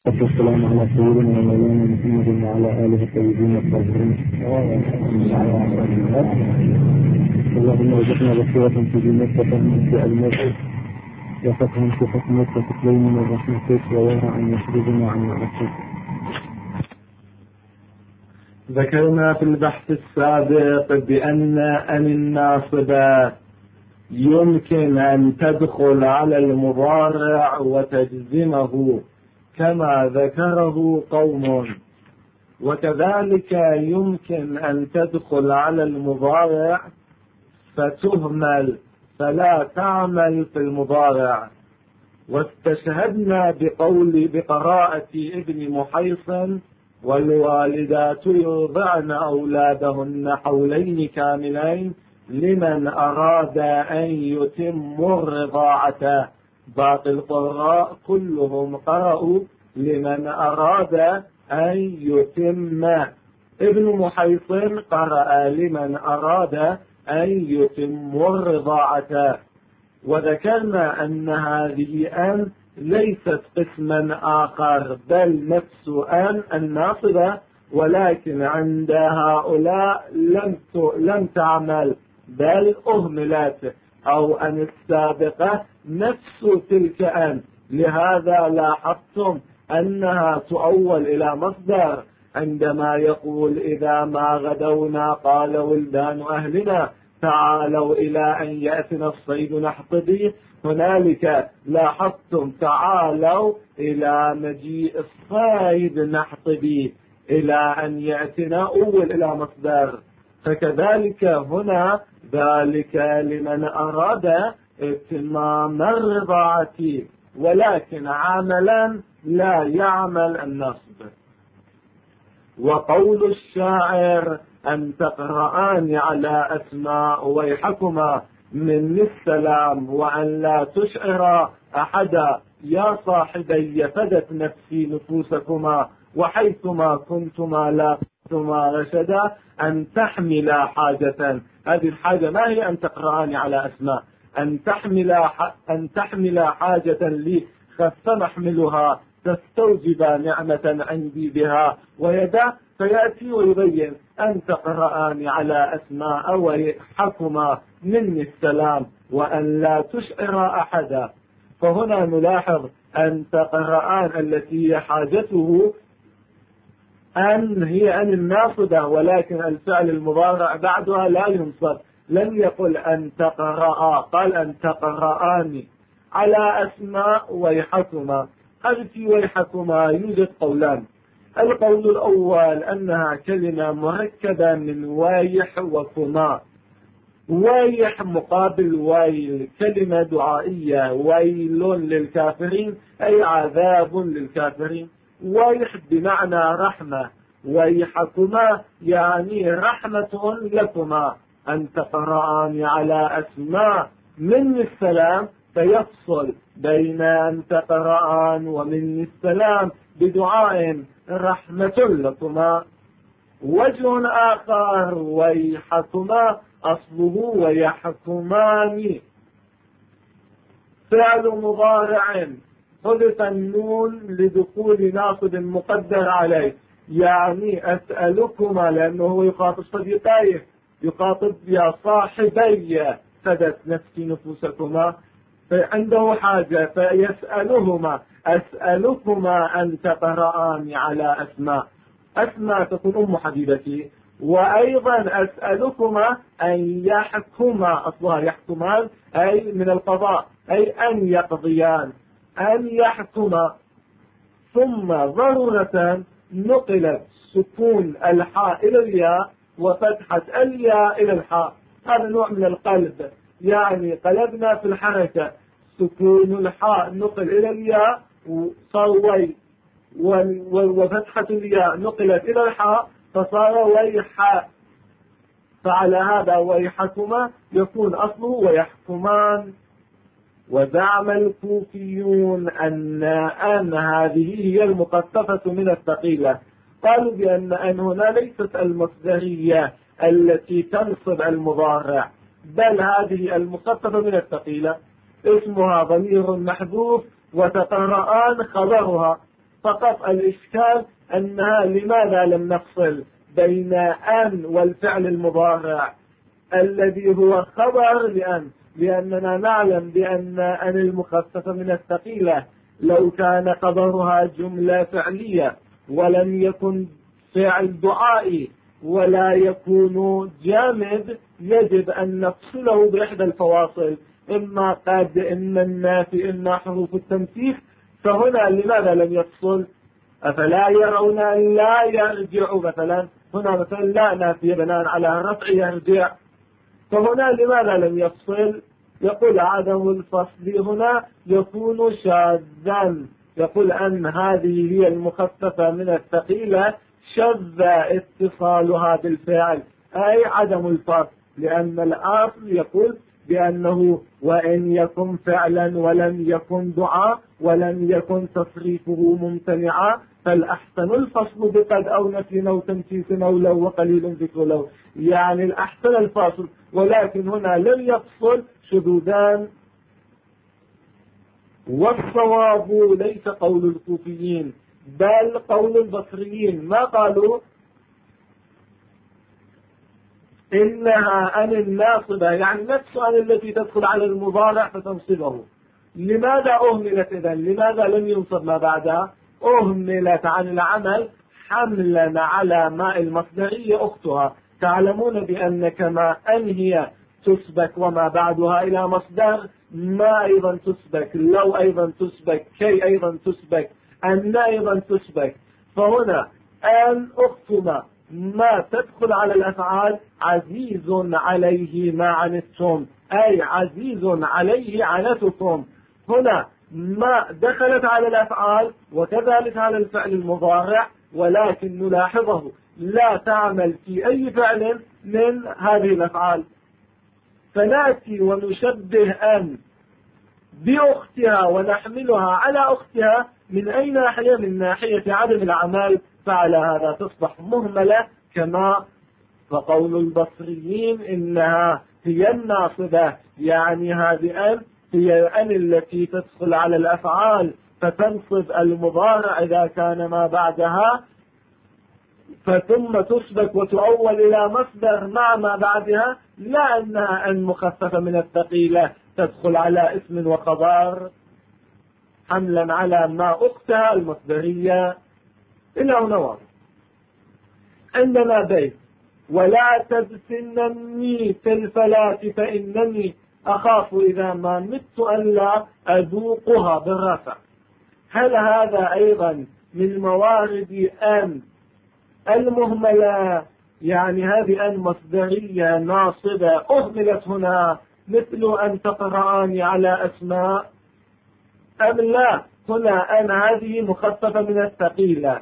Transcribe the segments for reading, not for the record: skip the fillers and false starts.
والسلام على سيدنا ومولانا محمد وعلى آله الطيبين الطاهرين. اللهم ارزقنا بصيرة في دينك وفهما في علمك وفقها في حكمك وتسليما من رحمتك وورعا يخرجنا عن معصيتك. ذكرنا في البحث السابق بأن الناصبة يمكن أن تدخل على المضارع وتجزمه كما ذكره قوم، وكذلك يمكن أن تدخل على المضارع فتهمل فلا تعمل في المضارع. واستشهدنا بقراءة ابن محيصن: والوالدات يرضعن أولادهن حولين كاملين لمن أراد أن يتم الرضاعة. باقي القراء كلهم قرأوا لمن أراد أن يتم. ابن محيصن قرأ لمن أراد أن يتم الرضاعة. وذكرنا أن هذه أن ليست قسما آخر بل نفس أن الناصبة، ولكن عند هؤلاء لم تعمل بل أهملت، أو أن السابقة نفس تلك أن. لهذا لاحظتم أنها تؤول إلى مصدر عندما يقول: إذا ما غدونا قال ولدان أهلنا تعالوا إلى أن يأتنا الصيد نحتضيه. هنالك لاحظتم تعالوا إلى مجيء الصيد نحتضيه، إلى أن يأتنا أول إلى مصدر. فكذلك هنا ذلك لمن أراد اتمام الرضاعة، ولكن عملا لا يعمل النصب. وقول الشاعر: أن تقرآن على أسماء ويحكما من السلام وأن لا تشعر أحدا يا صاحبي فدت نفسي نفوسكما وحيثما كنتما لا كنتما رشدا أن تحملا حاجة. هذه الحاجة ما هي أن تقرآن على أسماء، أن تحملا حاجة لي خف محملها تستوجب نعمة عندي بها ويدا. فيأتي ويبين: أن تقرآن على أسماء ويحكما مني السلام وأن لا تشعر أحدا. فهنا نلاحظ أن تقرآن التي هي حاجته أن هي أن الناصبة، ولكن الفعل المضارع بعدها لا ينصب. لم يقل أن تقرأ، قال أن تقرآن على أسماء ويحكما. هذه في ويحكما يوجد قولان. القول الأول أنها كلمة مركبة من وايح وكما. وايح مقابل ويل، كلمة دعائية: ويل للكافرين أي عذاب للكافرين. وايح بمعنى رحمة، ويحكما يعني رحمة لكما. أن تقرآن على أسماء من السلام، فيفصل بين أن تقرآن ومن السلام بدعاء رحمة لكما. وجه آخر: ويحكما أصله ويحكمان، فعل مضارع حذف النون لدخول ناصب مقدر عليه، يعني أسألكما، لأنه يخاطب صديقيه، يخاطب يا صاحبي فدت نفسي نفوسكما، فعنده حاجة فيسألهما: أسألكما أن تقرآن على أسماء. أسماء تكون أم حبيبتي. وأيضا أسألكما أن يحكما، أصلها يحكمان أي من القضاء، أي أن يقضيان، أن يحكما. ثم ضرورة نقلت سكون الحاء إلى الياء وفتحة الياء إلى الحاء. هذا نوع من القلب، يعني قلبنا في الحركة، سكون الحاء نقل إلى الياء وصار وي، وفتحة الياء نقلت إلى الحاء فصار ويحاء. فعلى هذا ويحكما يكون أصله ويحكمان. وزعم الكوفيون أن هذه هي المخففة من الثقيلة. قالوا بأن هنا ليست المصدرية التي تنصب المضارع، بل هذه المخففة من الثقيلة اسمها ضمير محذوف وتقرآن خبرها. فقط الإشكال أنها لماذا لم نفصل بين أن والفعل المضارع الذي هو خبر لأننا نعلم بأن المخففة من الثقيلة لو كان خبرها جملة فعلية ولم يكن فعل دعائي ولا يكون جامد يجب أن نفصله بإحدى الفواصل، إما قد إما النافي إما حروف التمسيح. فهنا لماذا لم يفصل؟ أفلا يرون أن لا يرجع مثلا، هنا مثلا لا نافية بناء على رفع يرجع، فهنا لماذا لم يفصل؟ يقول عدم الفصل هنا يكون شاذا، يقول أن هذه هي المخففة من الثقيلة شذ اتصالها بالفعل أي عدم الفصل، لأن الأصل يقول بأنه وإن يكن فعلا ولم يكن دعاء ولم يكن تصريفه ممتنعا فالأحسن الفصل بقد أو نفي أو تمسيس أو لو وقليل ذكر لو، يعني الأحسن الفصل، ولكن هنا لم يفصل شذوذان. والصواب ليس قول الكوفيين بل قول البصريين، ما قالوا إنها أن الناصبة يعني نفس أن التي تدخل على المضارع فتنصبه. لماذا أهملت إذن؟ لماذا لم ينصب ما بعدها؟ أهملت عن العمل حملا على ماء المصدرية أختها. تعلمون بأن كما أن هي تسبك وما بعدها إلى مصدر، ما أيضا تسبك، لو أيضا تسبك، كي أيضا تسبك، أن أيضا تسبك. فهنا أن أختما ما تدخل على الأفعال عزيز عليه ما عنتم، أي عزيز عليه عنتكم. هنا ما دخلت على الأفعال وكذلك على الفعل المضارع، ولكن نلاحظه لا تعمل في أي فعل من هذه الأفعال. فنأتي ونشبه أن بأختها ونحملها على أختها من أي ناحية؟ من ناحية عدم الأعمال، فعلى هذا تصبح مهملة كما فقول البصريين إنها هي الناصبة، يعني هذه أن هي أن التي تدخل على الأفعال فتنصب المضارع إذا كان ما بعدها، ثم تسبك وتؤول إلى مصدر مع ما بعدها، لا أنها أن مخففة من الثقيلة تدخل على اسم وخبر حملا على ما أختها المصدرية. إلى هنا واضح. عندنا بيت ولا تبسنني في الفلاة فإنني أخاف إذا ما مت أن لا أذوقها بالرفع. هل هذا أيضا من موارد أن المهملة؟ يعني هذه أن مصدرية ناصبة أهملت هنا مثل أن تقرأني على أسماء أم لا؟ هنا أن هذه مخففة من الثقيلة.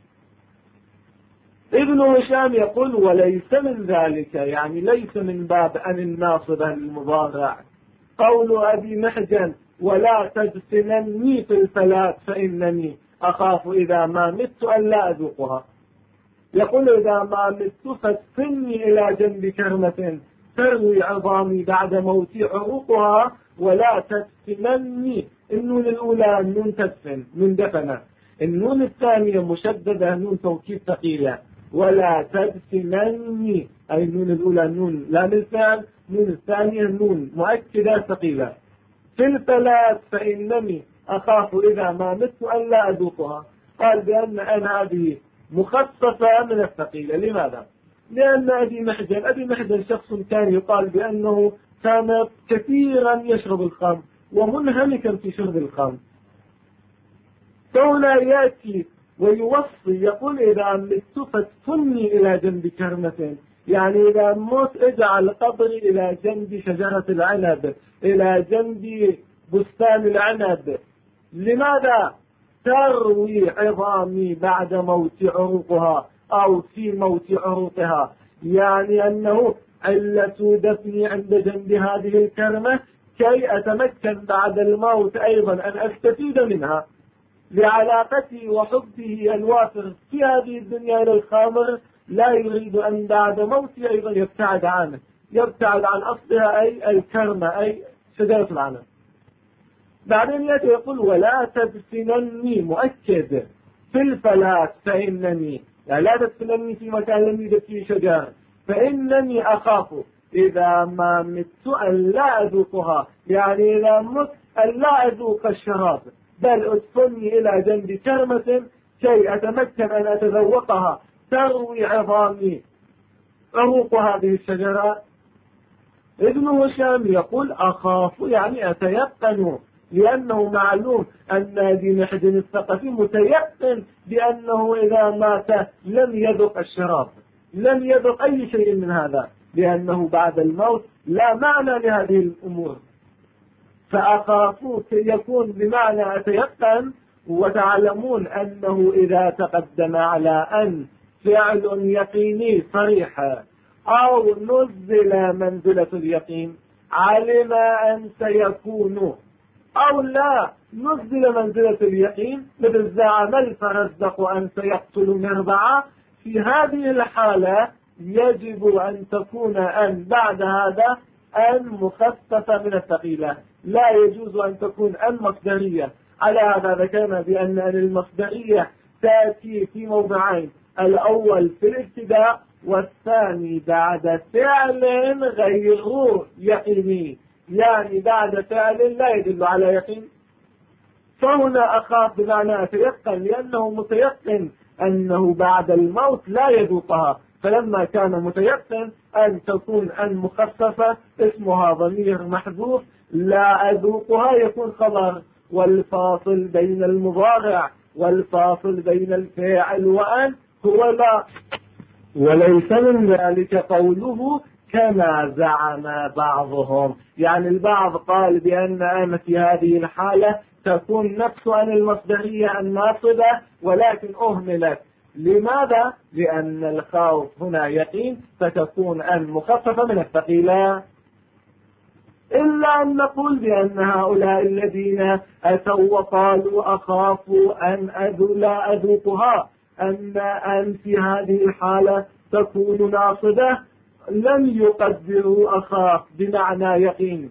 ابن هشام يقول وليس من ذلك، يعني ليس من باب أن الناصبة للمضارع. قول أبي محجن ولا تدفنني في الفلاة فإنني أخاف إذا ما مت أن لا أذوقها. يقول إذا ما مت فادفني إلى جنب كرمة تروي عظامي بعد موتي عروقها، ولا تدفنني. النون الأولى النون تدفن، نون دفنة. النون الثانية مشددة، نون توكيد ثقيلة. ولا تدفنني أي النون الأولى نون لام الفعل، النون الثانية نون مؤكدة ثقيلة. في الفلاة فإنني أخاف إذا ما مت أن لا أذوقها. قال بأن هذه مخففة من الثقيلة. لماذا؟ لأن أبي محجن شخص كان يقال بأنه كان كثيرا يشرب الخمر ومنهمكا في شرب الخمر، فهنا يأتي ويوصي يقول إذا مت فادفني إلى جنب كرمة، يعني إذا مت اجعل قبري إلى جنب شجرة العنب، إلى جنب بستان العنب. لماذا؟ تروي عظامي بعد موت عروقها أو في موت عروقها، يعني أنه علة دفني عند جنب هذه الكرمة كي أتمكن بعد الموت أيضا أن أستفيد منها، لعلاقتي وحبه الوافر في هذه الدنيا إلى الخامر. لا يريد أن بعد موتي أيضا يبتعد عنه، يبتعد عن أصلها أي الكرمة أي شجرة العنب. بعدين يأتي يقول ولا تدفنني مؤكد، في الفلات فإنني، يعني لا تدفنني في مكان لم يوجد فيه شجر، فإنني أخاف إذا ما مت أن لا أذوقها، يعني إذا مت أن لا أذوق الشراب، بل ادفني إلى جنب كرمة كي أتمكن أن أتذوقها تروي عظامي عروق هذه الشجرة. ابن هشام يقول أخاف يعني أتيقن، لأنه معلوم أن ذي محد الثقفي متيقن بأنه إذا مات لم يذق الشراب، لم يذق أي شيء من هذا، لأنه بعد الموت لا معنى لهذه الأمور. فأخاف يكون بمعنى أتيقن، وتعلمون أنه إذا تقدم على أن فعل يقيني صريح أو نزل منزلة اليقين علم أن سيكون، أو لا نزل منزلة اليقين مثل زعم الفرزدق أن سيقتل مربعة، في هذه الحالة يجب أن تكون أن بعد هذا أن مخففة من الثقيلة، لا يجوز أن تكون أن مصدرية. على هذا ذكرنا بأن المصدرية تأتي في موضعين، الأول في الابتداء والثاني بعد فعل غير يقيني، يعني بعد فعل لا يدل على يقين. فهنا أخاف بمعنى أتيقن، لأنه متيقن أنه بعد الموت لا يذوقها، فلما كان متيقن أن تكون أن مخففة اسمها ضمير محذوف، لا أذوقها يكون خبر، والفاصل بين المضارع والفاصل بين الفاعل وأن هو لا. وليس من ذلك قوله كما زعم بعضهم، يعني البعض قال بأن أن في هذه الحالة تكون نفس أن المصدرية الناصبة، ولكن أهملت. لماذا؟ لأن الخوف هنا يقين، فتكون أن مخففة من الثقيلة. إلا أن نقول بأن هؤلاء الذين أتوا وقالوا أخاف أن لا أذوقها أن في هذه الحالة تكون ناصبة، لم يقدروا أخاف بمعنى يقين،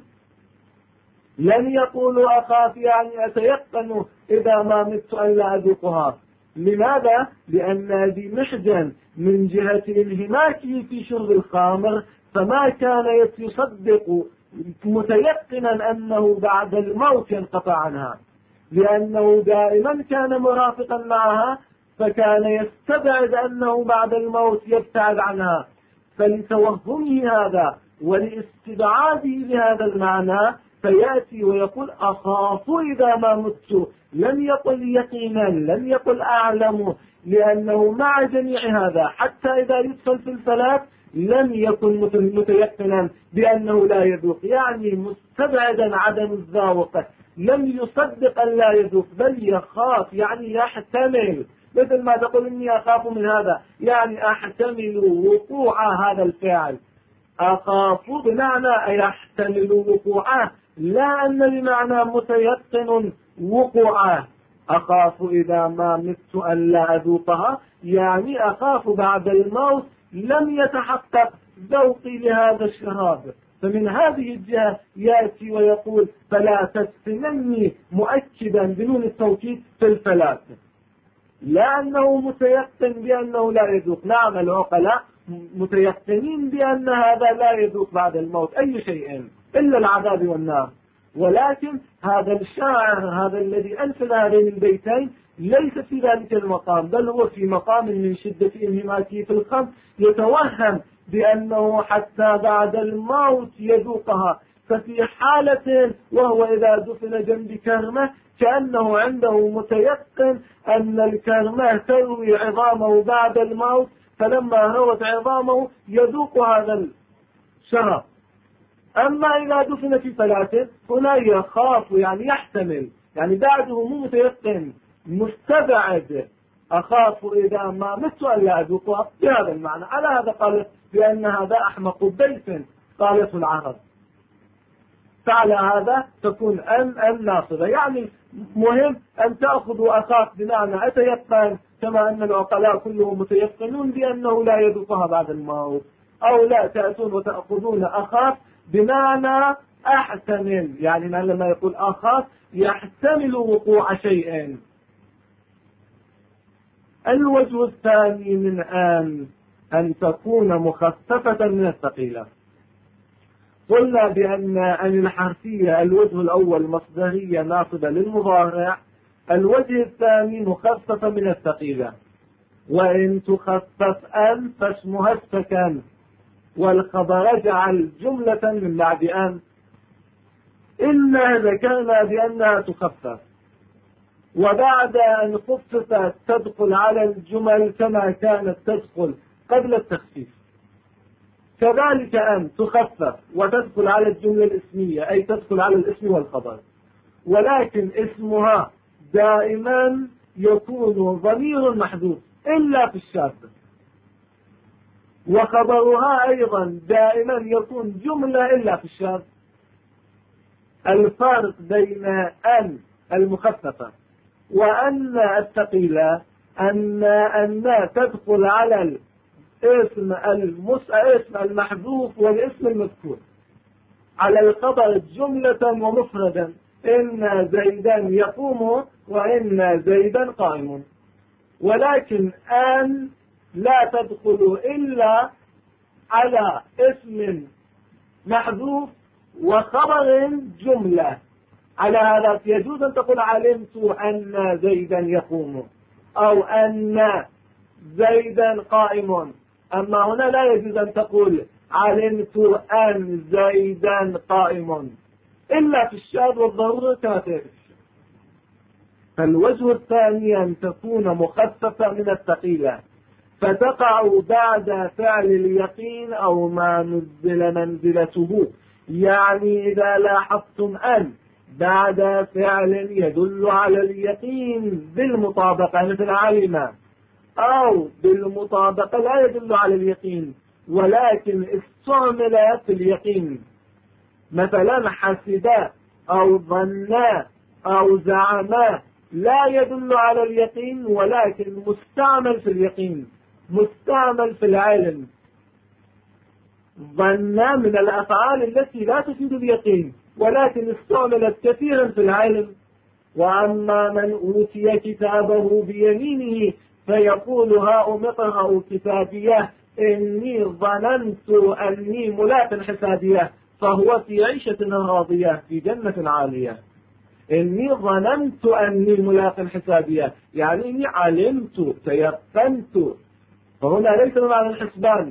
لن يقولوا أخاف يعني أتيقن إذا ما مت أن لا أذوقها. لماذا؟ لأن ذي محجن من جهة انهماكه في شرب الخمر فما كان يصدق متيقنا أنه بعد الموت ينقطع عنها، لأنه دائما كان مرافقا معها، فكان يستبعد أنه بعد الموت يبتعد عنها. فلتوهمه هذا ولاستبعاده لهذا المعنى فيأتي ويقول أخاف إذا ما مت، لم يقل يقينا، لم يقل أعلم، لأنه مع جميع هذا حتى إذا يدخل في الفلات لم يكن متيقنا بأنه لا يذوق، يعني مستبعدا عدم الذوق، لم يصدق أن لا يذوق، بل يخاف يعني يحتمل، مثل ما تقول إني أخاف من هذا، يعني أحتمل وقوع هذا الفعل. أخاف بمعنى يحتمل وقوعه، لا أن بمعنى متيقن وقوعه. أخاف إذا ما مت أن لا أذوقها، يعني أخاف بعد الموت لم يتحقق ذوقي لهذا الشراب. فمن هذه الجهة يأتي ويقول فلا تفتنني، مؤكدا بنون التوكيد في الفلات، لأنه متيقن بأنه لا يذوق. نعم العقلاء متيقنين بأن هذا لا يذوق بعد الموت أي شيء إلا العذاب والنار، ولكن هذا الشاعر هذا الذي أنشد هذين البيتين ليس في ذلك المقام، بل هو في مقام من شدة انهماكه في الخمر يتوهم بأنه حتى بعد الموت يذوقها. ففي حالة وهو إذا دفن جنب كرمة كأنه عنده متيقن أن الكرمة تروي عظامه بعد الموت، فلما روت عظامه يذوق هذا الشراب. أما إذا دفن في فلاة هنا يخاف يعني يحتمل، يعني بعده مو متيقن، مستبعد. أخاف إذا ما مت أن لا أذوقها بهذا المعنى. على هذا قالت بأن هذا أحمق بيت قالته العرب، فعلى هذا تكون أن ناصبة. يعني مهم أن تأخذوا أخاف بمعنى أتيقن، كما أن العقلاء كلهم متيقنون بأنه لا يذوقها بعد الموت، أو لا تأتون وتأخذون أخاف بمعنى أحتمل، يعني لما يقول أخاف يحتمل وقوع شيء. الوجه الثاني من أن تكون مخففة من الثقيلة. قلنا بأن الحرفية الوجه الأول مصدرية ناصبة للمضارع، الوجه الثاني مخففة من الثقيلة. وإن تخفف أن فاسمها السكن، والخبر اجعل جملة من بعد أن. إنا ذكرنا بأنها تخفف، وبعد أن خففت تدخل على الجمل كما كانت تدخل قبل التخفيف. كذلك أن تخفف وتدخل على الجملة الاسمية، أي تدخل على الاسم والخبر، ولكن اسمها دائما يكون ضمير محذوف إلا في الشاذ، وخبرها أيضا دائما يكون جملة إلا في الشاذ. الفارق بين أن المخففة وأن الثقيلة أن تدخل على الاسم المحذوف والاسم المذكور، على الخبر جملة ومفردا، إن زيدا يقوم وإن زيدا قائم. ولكن أن لا تدخل إلا على اسم محذوف وخبر جملة. على هذا يجوز أن تقول علمت أن زيدا يقوم أو أن زيدا قائم، أما هنا لا يجوز أن تقول علمت أن زيدا قائم إلا في الشاذ والضرورة كما تعرف. فالوجه الثاني أن تكون مخففة من الثقيلة، فتقع بعد فعل اليقين أو ما نزل منزلته. يعني إذا لاحظتم أن بعد فعل يدل على اليقين بالمطابقة مثل علم، أو بالمطابقة لا يدل على اليقين ولكن استعمل في اليقين، مثلا حسبا أو ظنا أو زعما، لا يدل على اليقين ولكن مستعمل في اليقين، مستعمل في العلم. ظنا من الأفعال التي لا تفيد اليقين ولكن استعملت كثيرا في العلم. وأما من أوتي كتابه بيمينه فيقول هاؤم اقرءوا كتابيه إني ظننت أني ملاق حسابيه فهو في عيشة راضية في جنة عالية. إني ظننت أني ملاق حسابيه يعني إني علمت تيقنت، فهنا ليس معنى الحسبان.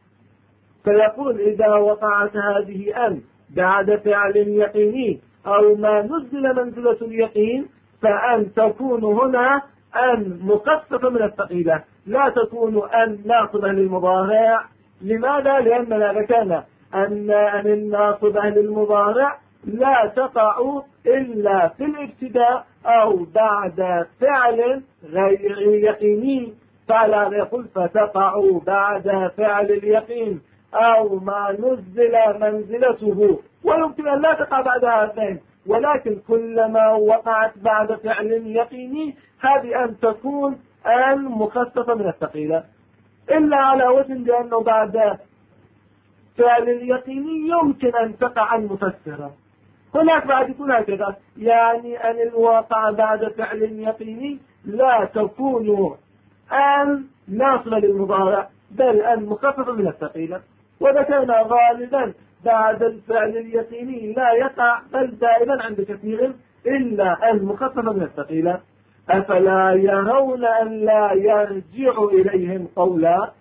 فيقول إذا وقعت هذه أن بعد فعل يقيني أو ما نزل منزلة اليقين فأن تكون هنا أن مخففة من الثقيلة، لا تكون أن ناصبة للمضارع. لماذا؟ لأننا ذكرنا أن الناصبة للمضارع لا تقع إلا في الابتداء أو بعد فعل غير يقيني، فلا يقول فتقع بعد فعل اليقين أو ما نزل منزلته، ويمكن أن لا تقع بعد هذين، ولكن كلما وقعت بعد فعل يقيني هذه أن تكون أن مخففة من الثقيلة، إلا على وجه لأنه بعد فعل اليقيني يمكن أن تقع مفسرة. هناك بعد يكون هكذا، يعني أن الواقع بعد فعل يقيني لا تكون أن ناصبة للمضارع بل أن مخففة من الثقيلة. وذكرنا غالبا بعد الفعل اليقيني لا يقع بل دائما عند كثير إلا أن مخففة من الثقيلة. أفلا يرون أن لا يرجع إليهم قولا،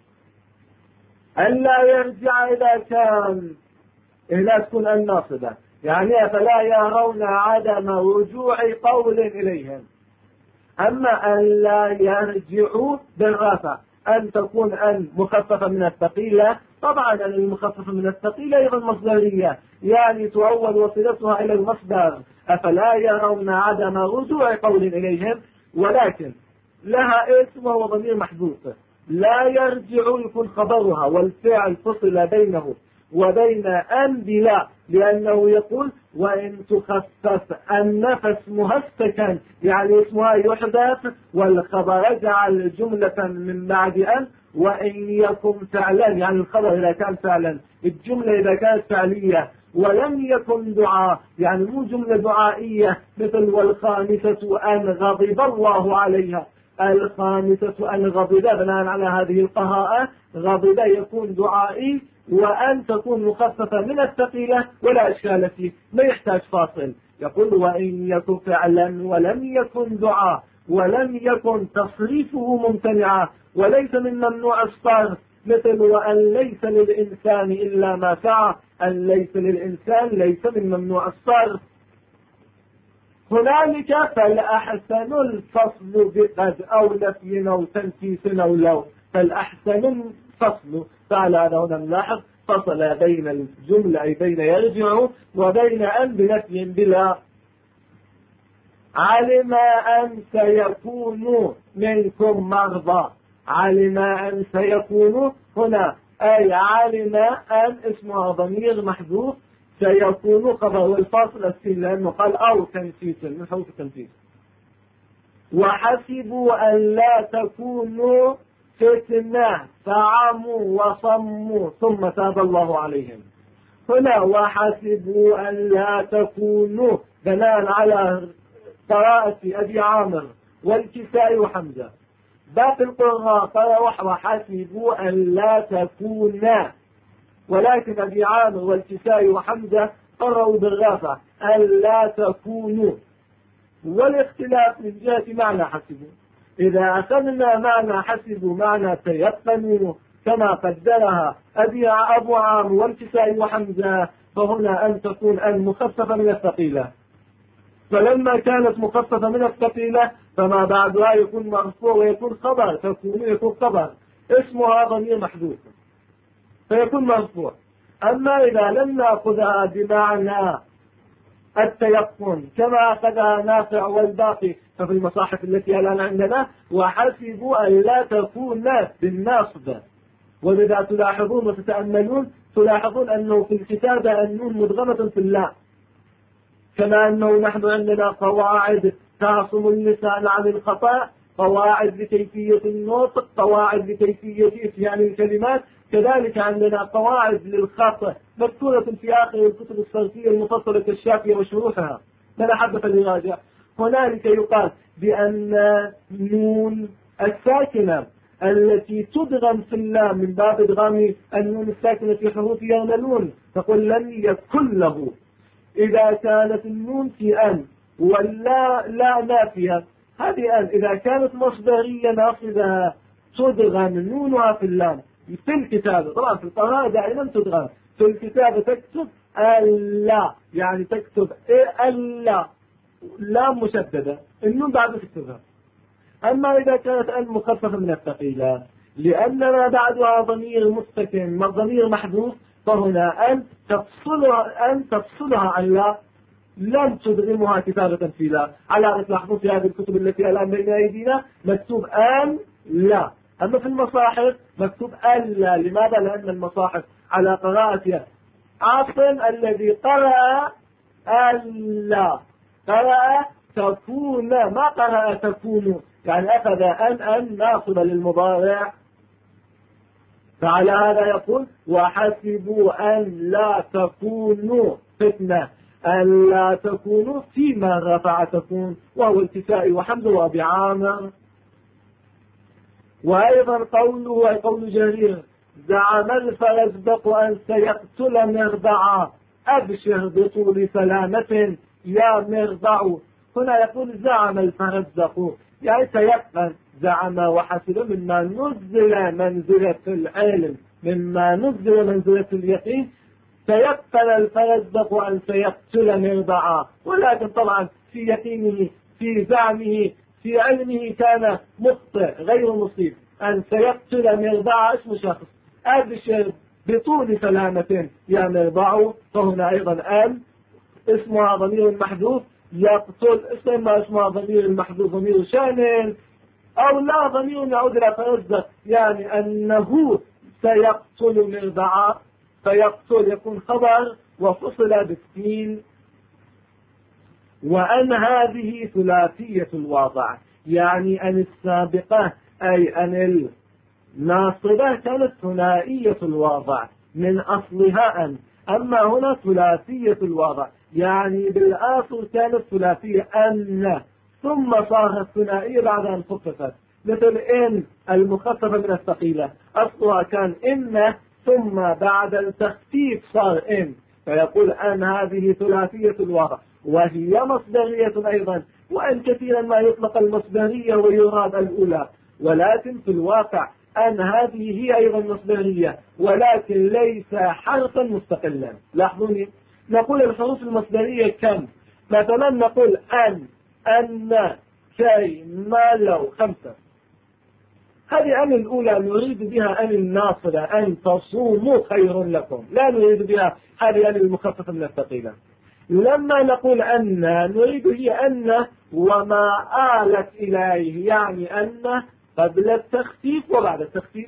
أن لا يرجع إذا كان لا تكون الناصبة، يعني أفلا يرون عدم رجوع قول إليهم. أما أن لا يرجعوا بالرفع أن تكون أن مخففة من الثقيلة. طبعا أن المخففة من الثقيلة أيضا مصدرية، يعني تؤول وصلتها إلى المصدر أفلا يرون عدم رجوع قول إليهم، ولكن لها اسم وهو ضمير محذوف. لا يرجع يكون خبرها والفعل فصل بينه وبين أن بلا، لأنه يقول وإن تخفف النفس مهستكا، يعني اسمها يحدث والخبر اجعل جملة من بعد أن، وإن يكن فعلا يعني الخبر إذا كان فعلا، الجملة إذا كانت فعلية، ولم يكن دعاء يعني مو جملة دعائية مثل والخامسة أن غضب الله عليها، الخامسة أن غضب بناء على هذه القراءة، غضب يكون دعائي، وأن تكون مخففة من الثقيلة ولا إشكال فيه، ما يحتاج فاصل. يقول وإن يكن فعلا ولم يكن دعاء ولم يكن تصريفه ممتنعا وليس من ممنوع الصرف، مثل وأن ليس للإنسان إلا ما سعى، أن ليس للإنسان ليس من ممنوع الصرف. هنالك فالأحسن الفصل بقد أو نفي أو تنكيس أو لو، فالأحسن الفصل. فعلى هنا نلاحظ فصل بين الجملة أي بين يرجع وبين أن بنفي بلا. علم أن سيكون منكم مرضى، علم أن سيكون هنا أي علم أن اسمها ضمير محذوف، سيكون خبر والفاصل السين لأنه قال أو تنفيس من حروف التنفيس. وحسبوا أن لا تكونوا فتنة فعموا وصموا ثم تاب الله عليهم. هنا وحسبوا أن لا تكونوا بناء على قراءة أبي عامر والكسائي وحمزة. باقي القراء قال وحسبوا أن لا تكونا، ولكن أبي عامر والكسائي وحمزة قرأوا بالرافع أن لا تكونوا، والاختلاف من جهة معنى حسبوا. إذا أخذنا معنى حسبوا معنى تيقنوا كما قدرها أبو عامر والكسائي وحمزة، فهنا أن تكون أن مخففة من الثقيلة، فلما كانت مخففة من الثقيلة فما بعدها يكون مرفوع ويكون خبر، تكون يكون خبر اسمها ضمير محذوف فيكون مرفوع. أما إذا لم نأخذها بمعنى التيقن كما أخذها نافع والباقي، ففي المصاحف التي الآن عندنا وحسبوا أن لا تكون بالناصب، ولذا تلاحظون وتتأملون تلاحظون أنه في الكتابة النون مدغمة في اللام، كما أنه نحن عندنا قواعد تعصم اللسان عن الخطأ، قواعد لكيفية النطق، قواعد لكيفية إتيان الكلمات، كذلك عندنا قواعد للخطأ مذكورة في آخر الكتب الصرفية المفصلة الشافية وشروحها. من أحب فليراجع. هنالك يقال بأن نون الساكنة التي تدغم في اللام من باب ادغام النون الساكنة في حروف يغملون، تقول لن يكن له. إذا كانت النون في أن ولا لا نافية، هذه أن إذا كانت مصدرية ناصبة تدغم نونها في اللام في الكتابة. طبعا في القراءة دائما تدغم، في الكتابة تكتب ألا، يعني تكتب ألا لا مشددة، النون بعد تكتبها. أما إذا كانت أن مخففة من الثقيلة لأن ما بعدها ضمير مستكن ضمير محذوف، فهنا أن تفصلها عن لا، لم تدغمها كتابة في لا، على أن تلاحظون في هذه الكتب التي الآن بين أيدينا مكتوب أن لا، أما في المصاحف مكتوب ألا. لماذا؟ لأن المصاحف على قراءة عاصم الذي قرأ ألا قرأ تكون، ما قرأ تكون، يعني أخذ أن ناصبة للمضارع. فعلى هذا يقول وحسبوا أن لا تكونوا فتنة، أن لا تكونوا فيما رفع تكون، وهو الكسائي وحمزة وأبي عامر. وأيضا قوله قول جرير زعم الفرزدق أن سيقتل مرضعا أبشر بطول سلامة يا مرضع. هنا يقول زعم الفرزدق يعني تيقن، زعم وحسب مما نزل منزلة العلم، مما نزل منزلة اليقين، تيقن الفرزدق أن سيقتل مرضعا، ولكن طبعا في يقينه في زعمه في علمه كان مخطئ غير مصيب. أن سيقتل مرضعا اسم شخص، أبشر بطول سلامة يا مرضع، فهنا أيضا أن اسمها ضمير محذوف، يقتل اسمها ضمير المحذوف ضمير شان، أو لا ضمير يعود إلى فرزدق، يعني أنه سيقتل مرضعا، فيقتل يكون خبر وفصل بالسين. وأن هذه ثلاثية الواضع، يعني أن السابقة أي أن الناصبة كانت ثنائية الواضع من أصلها أن، أما هنا ثلاثية الواضع، يعني بالآخر كانت ثلاثية أن ثم صارت ثنائية بعد أن خففت. مثل إن المخففة من الثقيلة أصلها كان إن ثم بعد التخفيف صار إن، فيقول أن هذه ثلاثية الوضع وهي مصدرية أيضا، وأن كثيرا ما يطلق المصدرية ويراد الأولى، ولكن في الواقع أن هذه هي أيضا مصدرية ولكن ليس حرفا مستقلا. لاحظوني، نقول الحروف المصدرية كم؟ مثلا نقول أن كي ما لو 5. هذه أن الأولى نريد بها أن الناصرة، أن تصوموا خير لكم، لا نريد بها هذه أن المخففة من الثقيلة. لما نقول أن نريد هي أن وما آلت إليه، يعني أن قبل التخفيف وبعد التخفيف.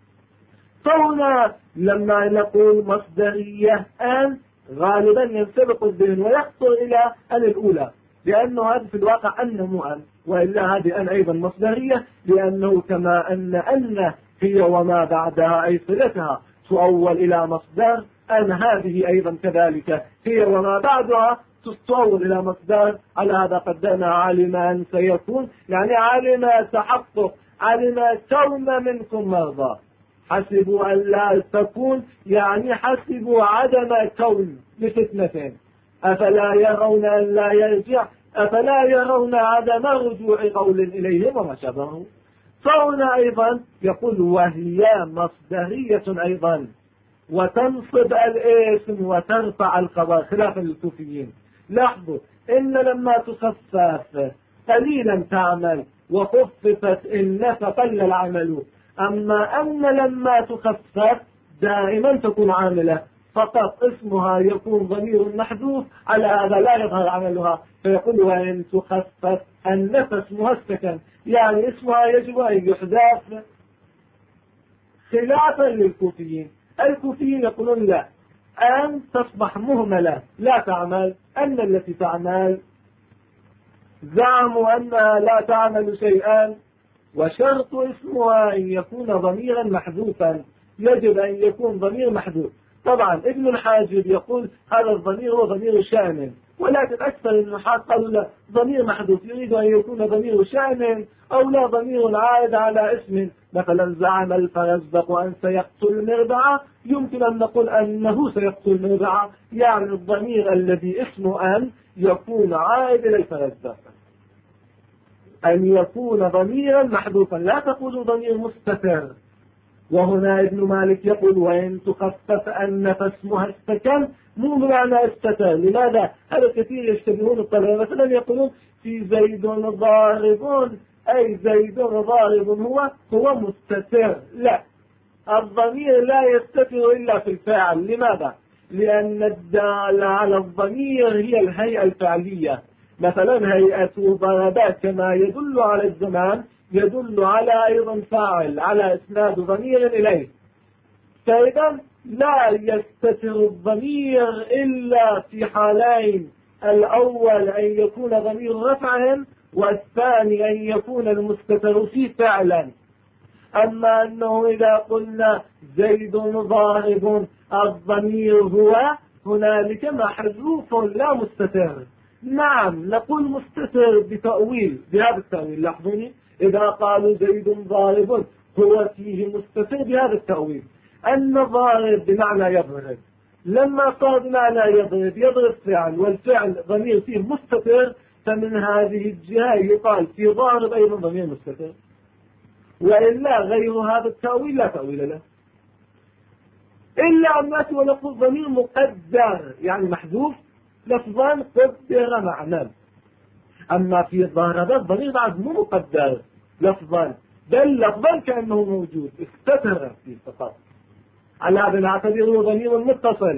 فهنا لما نقول مصدرية أن غالبا ينسبق الذهن ويخطر إلى أن الأولى، لأنه هذا في الواقع أن مو أن، وإلا هذه أن أيضا مصدرية، لأنه كما أن هي وما بعدها أي صلتها تؤول إلى مصدر، أن هذه أيضا كذلك هي وما بعدها تؤول إلى مصدر. على هذا قدرنا علم أن سيكون، يعني علم تحقق، علم كون منكم مرضى، حسبوا أن لا تكون يعني حسبوا عدم كون لفتنة، أفلا يرون أن لا يرجع، أفلا يرون عدم رجوع قول إليهم وما شابهه. فهنا أيضا يقول وهي مصدرية أيضا، وتنصب الاسم وترفع الخبر خلافا للكوفيين. لاحظوا إن لما تخفف قليلا تعمل وخففت إن فقل العمل، أما أن لما تخفف دائما تكون عاملة، فقط اسمها يكون ضمير محذوف، على هذا لا يظهر عملها، فيقول وإن تخفف النفس اسمها السكن، يعني اسمها يجب أن يحذف خلافا للكوفيين. الكوفيين يقولون لا، أن تصبح مهملة لا تعمل، أن التي تعمل. زعموا أنها لا تعمل شيئا، وشرط اسمها أن يكون ضميرا محذوفا، يجب أن يكون ضمير محذوف. طبعا ابن الحاجب يقول هذا الضمير هو ضمير شأن، ولكن أكثر النحاة قالوا لا، ضمير محذوف يريد أن يكون ضمير شأن أو لا ضمير عائد على اسم. مثلا زعم الفرزدق أن سيقتل المربعة، يمكن أن نقول أنه سيقتل المربعة، يعني الضمير الذي اسمه أن يكون عائد إلى الفرزدق، أن يكون ضميرا محذوفا، لا تقول ضمير مستتر. وهنا ابن مالك يقول وإن تخفف أن فاسمها السكن، مو بمعنى استتر. لماذا؟ هذا كثير يشتبهون الطلبة، مثلا يقولون في زيد ضارب، أي زيد ضارب هو مستتر. لا، الضمير لا يستتر إلا في الفاعل. لماذا؟ لأن الدالة على الضمير هي الهيئة الفعلية. مثلا هيئة ضربات كما يدل على الزمان يدل على أيضا فاعل، على إسناد ضمير إليه. فإذا لا يستتر الضمير إلا في حالين: الأول أن يكون ضمير رفع، والثاني أن يكون المستتر فيه فعلا. أما أنه إذا قلنا زيد ضارب الضمير هو هنالك محذوف لا مستتر. نعم نقول مستتر بتأويل، بهذا التأويل. لاحظوني، إذا قالوا زيد ضارب هو فيه مستتر بهذا التأويل، أن ضارب بمعنى يضرب. لما صار بمعنى يضرب فعل، والفعل ضمير فيه مستتر، فمن هذه الجهة يقال في ضارب أيضا ضمير مستتر، وإلا غير هذا التأويل لا تأويل له، إلا أن نأتي ونقول ضمير مقدر يعني محذوف لفظا قدر معنى. أما في ضارب الضمير بعد مو مقدر لفظا، بل لفظا كأنه موجود، استتر فيه فقط. على هذا نعتبره ضمير متصل،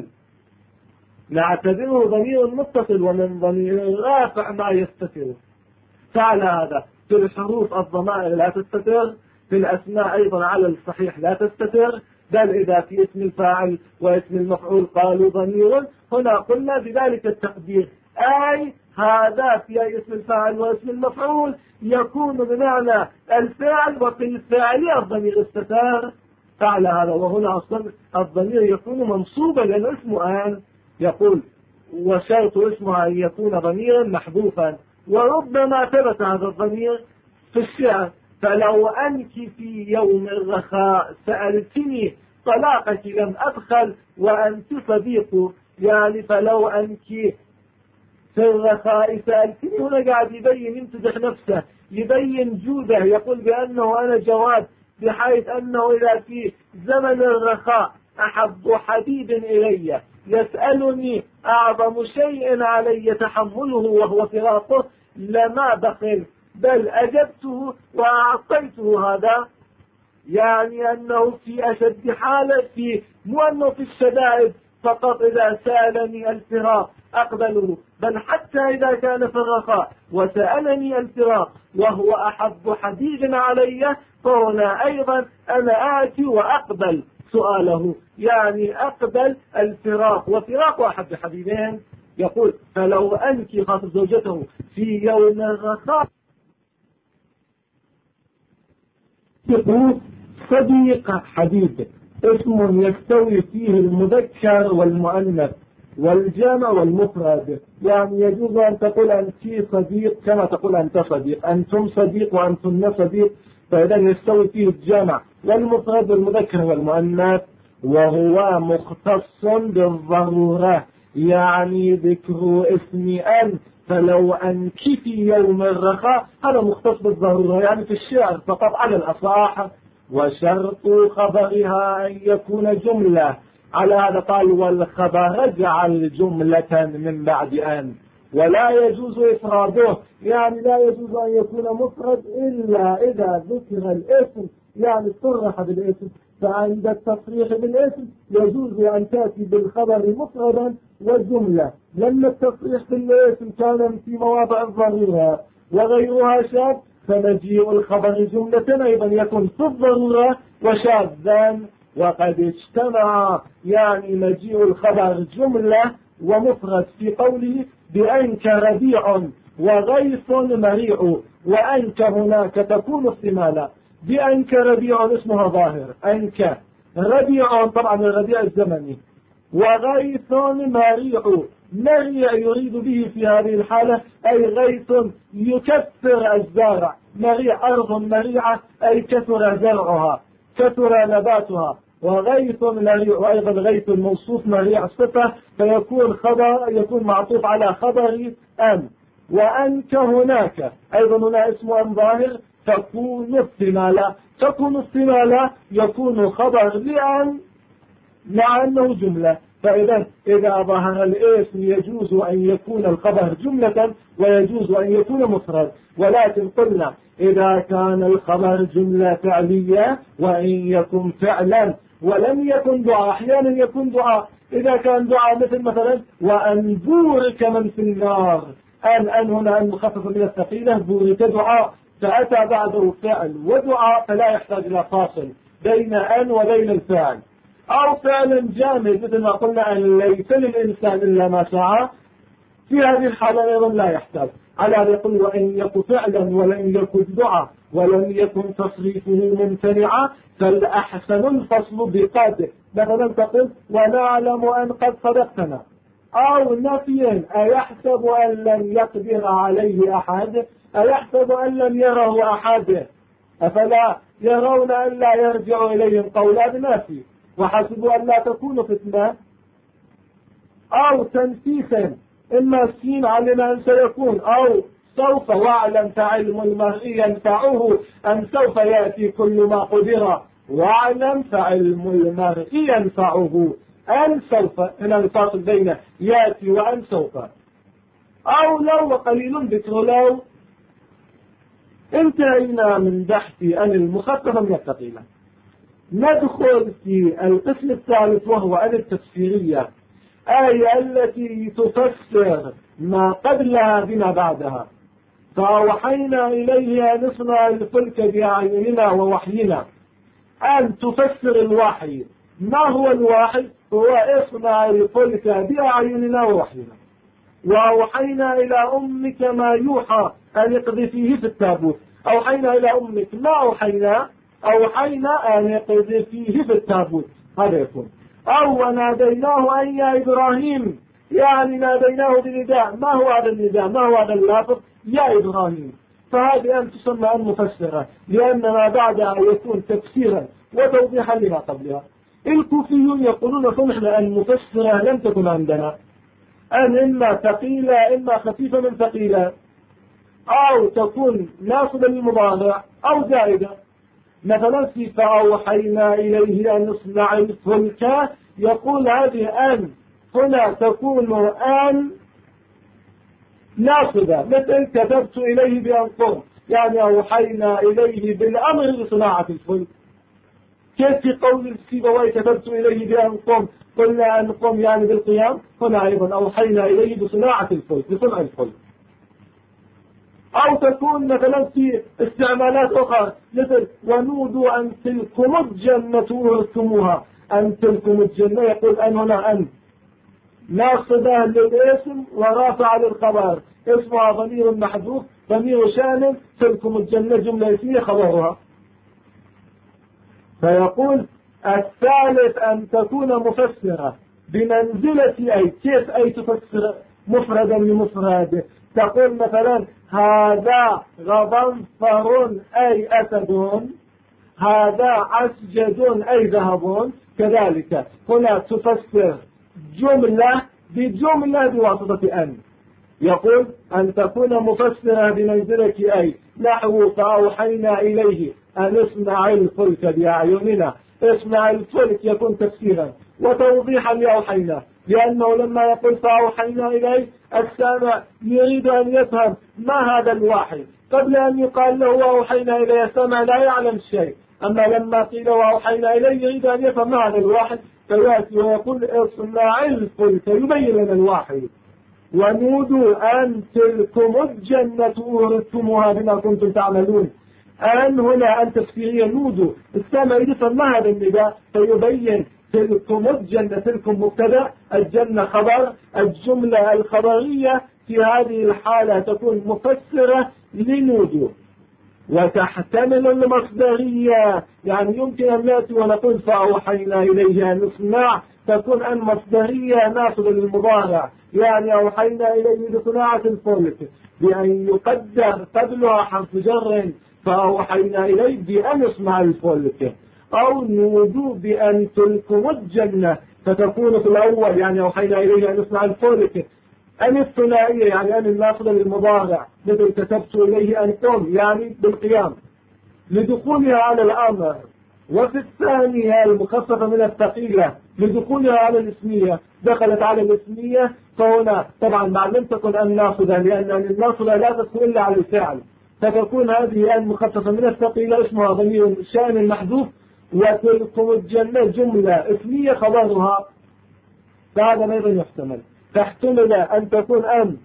نعتبره ضمير متصل، ومن ضمير رافع ما يستتر. فعلى هذا في الحروف الضمائر لا تستتر، في الأسماء أيضا على الصحيح لا تستتر، بل إذا في اسم الفاعل واسم المفعول قالوا ضمير، هنا قلنا بذلك التقدير، أي هذا في اسم الفاعل واسم المفعول يكون بمعنى الفعل، وفي الفاعل الضمير استتر. فعلى هذا وهنا أصلا الضمير يكون منصوبا لأن اسمه أن، يقول وشرط اسمها أن يكون ضميرا محذوفا. وربما ثبت هذا الضمير في الشعر، فلو أنك في يوم الرخاء سألتني طلاقك لم أبخل وأنت صديق، يعني فلو أنك في الرخاء سألتني. هنا قاعد يبين يمتدح نفسه، يبين جوده، يقول بأنه أنا جواد، بحيث أنه إذا في زمن الرخاء أحب حبيب إلي يسألني أعظم شيء علي تحمله وهو فراقه لما بخل، بل أجبته وأعطيته. هذا يعني أنه في أشد حالة، مو أنه في الشدائد فقط إذا سألني الفراق أقبله، بل حتى إذا كان في الرخاء وسألني الفراق وهو أحب حبيب علي، فهنا أيضا أنا آتي وأقبل سؤاله، يعني أقبل الفراق، وفراق أحب حبيبين. يقول فلو أنك خاطب زوجته في يوم الرخاء صديق حبيب، اسم يستوي فيه المذكر والمؤنث والجمع والمفرد، يعني يجوز أن تقول أنت صديق كما تقول أنت صديق، أنتم صديق وأنتن صديق، فإذا يستوي فيه الجمع والمفرد والمذكر والمؤنث. وهو مختص بالضرورة، يعني ذكر اسم أن، فلو أنك في يوم الرخاء هذا مختص بالضرورة، يعني في الشعر فقط على الأصح. وشرط خبرها أن يكون جملة، على هذا قال والخبر اجعل جملة من بعد أن، ولا يجوز إفراده، يعني لا يجوز أن يكون مفرد إلا إذا ذكر الاسم، يعني صرح بالاسم. فعند التصريح بالاسم يجوز أن تأتي بالخبر مفردا والجملة، لما التصريح بالاسم كان في مواضع الضرورة وغيرها شاذ، فمجيء الخبر جملة أيضا يكون في الضرورة وشاذا. وقد اجتمع، يعني مجيء الخبر جملة ومفرد في قوله بأنك ربيع وغيث مريع، وأنك هناك تكون احتمالا، بأنك ربيع اسمها ظاهر، أنك ربيع طبعا الربيع الزمني، وغيث مريع، مريع يريد به في هذه الحالة أي غيث يكثر الزارع، مريع أرض مريعة أي كثر زرعها كثر نباتها، وغيث مريع، وأيضا غيث موصوف مريع صفة، فيكون خبر يكون معطوف على خبر أن. وأنك هناك أيضا هنا اسم أن ظاهر، تكون احتمالا، تكون احتمالا يكون خبر لأن مع أنه جملة. فإذا إذا ظهر الاسم يجوز أن يكون الخبر جملة ويجوز أن يكون مفرد، ولكن قلنا إذا كان الخبر جملة فعلية وإن يكن فعلا ولم يكن دعاء، أحيانا يكون دعاء، إذا كان دعاء مثلا وأن بورك من في النار، أن هنا أن مخفف من الثقيلة، بورك دعاء، فأتى بعده فعل ودعاء، فلا يحتاج إلى فاصل بين أن وبين الفعل. أو فعل جامد مثل ما قلنا أن ليس للإنسان إلا ما سعى، في هذه الحالة أيضا لا يحتاج. على هذا يقول وإن يكن فعلا ولن يكن دعاء ولم يكن تصريفه ممتنعا، فالأحسن الفصل بقد، مثلا تقول ونعلم أن قد صدقتنا، أو نفي أيحسب أن لم يقدر عليه أحد، أيحسب أن لم يره أحد، أفلا يرون أن لا يرجع إليهم قولا بنافي، وحسبوا أن لا تكون فتنة. أو تنفيسا، إما السين علم أن سيكون، أو سوف، واعلم فعلم المرء ينفعه أم سوف يأتي كل ما قدر، واعلم فعلم المرء ينفعه أم سوف، هنا الفاصل بين يأتي وأم سوف. أو لو، وقليل ذكر لو. انتهينا من بحث أن المخففة من الثقيلة، ندخل في القسم الثالث وهو أن التفسيرية، أي التي تفسر ما قبلها بما بعدها. فأوحينا إليه أن نصنع الفلك بأعيننا ووحينا، أن تفسر الوحي. ما هو الوحي؟ هو اصنع الفلك بأعيننا ووحينا. وأوحينا إلى أمك ما يوحى أن اقذفيه في التابوت. أوحينا إلى أمك ما أوحينا؟ أوحينا أن اقذفيه في التابوت، هذا يكون. أو ناديناه أن يا إبراهيم، يعني ناديناه بنداء. ما هو هذا النداء؟ ما هو هذا اللفظ؟ يا إبراهيم. فهذه أن تسمى أن مفسرة، لأن ما بعدها يكون تفسيرا وتوضيحا لما قبلها. الكوفيون يقولون فنحن أن مفسرة لم تكن عندنا، أن إما ثقيلة إما خفيفة من ثقيلة، أو تكون ناصبة للمضارع أو زائدة. مثلا في فأوحينا إليه أن نصنع الفلك، يقول هذه أن هنا تكون أن ناصبة، مثل كتبت إليه بأن قم، يعني أوحينا إليه بالأمر لصناعة الفلك. كيف في قول السيبويه كتبت إليه بأن قم قلنا أن قم يعني بالقيام، هنا أيضا أوحينا إليه بصناعة الفلك، بصنع الفلك. أو تكون مثلا في استعمالات أخرى مثل ونودوا أن تلكم الجنة ورثتموها، أن تلكم الجنة، يقول أن هنا أن ناصبة للاسم ورافع للخبر، اسمها ضمير محذوف ضمير شان، تلكم الجنة جملة اسمية خبرها. فيقول الثالث أن تكون مفسرة بمنزلة أي. كيف أي تفسر مفردا لمفرد؟ تقول مثلا هذا غضنفر أي أسد، هذا عسجد أي ذهب. كذلك هنا تفسر جملة بجملة بواسطة أن. يقول أن تكون مفسرة بمنزلة أي، نحو فأوحينا إليه أن اصنع الفلك بأعيننا. اصنع الفلك يكون تفسيرا وتوضيحا لأوحينا، لأنه لما يقول فأوحينا إليه السامع يريد أن يفهم ما هذا الوحي، قبل أن يقال له وأوحينا إليه السامع لا يعلم شيء، أما لما قيل وأوحينا إليه يريد أن يفهم ما هذا الوحي، فيأتي ويقول اصنع الفلك يبين لنا الوحي. ونودوا أن تلكم الجنة ورثتموها بما كنتم تعملون. أن هنا أن تفسيرية، نودوا السامع يفهم ما هذا النداء فيبين تلكم الجنة، تلكم مبتدأ، الجنة خبر، الجملة الخبرية في هذه الحالة تكون مفسرة لنودوا. وتحتمل المصدرية، يعني يمكن أن نأتي ونقول فأوحينا إليه أن نصنع، تكون أن مصدرية ناصبة للمضارع، يعني أوحينا إليه بصناعة الفلك بأن يقدر قبلها حرف جر، فأوحينا إليه بأن يصنع الفلك. أو نودوا بأن تلكم الجنة، فتكون في الأول يعني أوحينا إليه أن يصنع الفلك. أن الثنائية يعني أن الناصبة للمضارع، مثل كتبت إليه أن قم يعني بالقيام لدخولها على الأمر. وفي الثانية المخففة من الثقيلة لدخولها على الاسمية، دخلت على الاسمية، فهنا طبعا بعد لم تكن أن ناصبة، لأن الناصبة لا تدخل إلا على الفعل، فتكون هذه أن مخففة من الثقيلة اسمها ضمير شأن محذوف، وتلكم الجنة جملة اسمية خبرها، فهذا أيضا يحتمل. فاحتمل أن تكون أن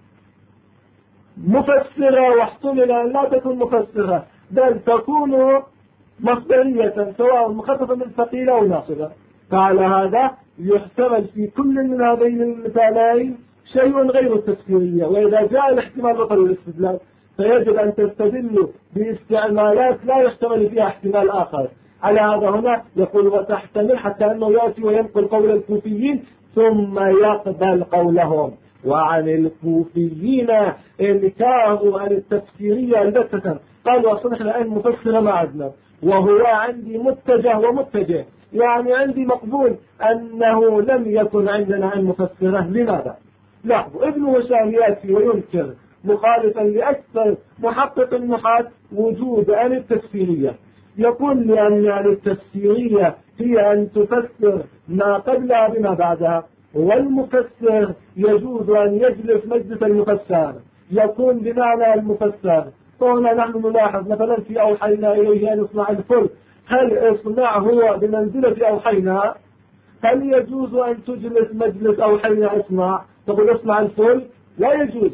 مفسرة، واحتمل أن لا تكون مفسرة، بل تكون مصدرية سواء مخففة من ثقيلة أو ناصبة. فعلى هذا يحتمل في كل من هذين المثالين شيء غير التفسيرية. وإذا جاء الاحتمال بطل الاستدلال فيجب أن تستدل باستعمالات لا يحتمل فيها احتمال آخر. على هذا هنا يقول وتحتمل، حتى أنه يأتي وينقل قول الكوفيين ثم يقبل قولهم. وعن الكوفيين انكاروا عن التفسيرية البتة، قالوا أصلا احنا الآن مفسرة ما عندنا، وهو عندي متجه ومتجه، يعني عندي مقبول أنه لم يكن عندنا أن مفسرة. لماذا؟ لاحظوا ابن هشام يأتي وينكر مخالفا لأكثر محقق النحاة وجود أن التفسيرية، يقول لأن التفسيرية هي أن تفسر ما قبلها بما بعدها، والمفسر يجوز أن يجلس مجلس المفسر، يكون بمعنى المفسر. فهنا نحن نلاحظ مثلا في أوحينا إليه أن يصنع الفلك، هل إصنع هو بمنزلة أوحينا؟ هل يجوز أن تجلس مجلس أوحينا اصنع، تقول اصنع الفلك؟ لا يجوز.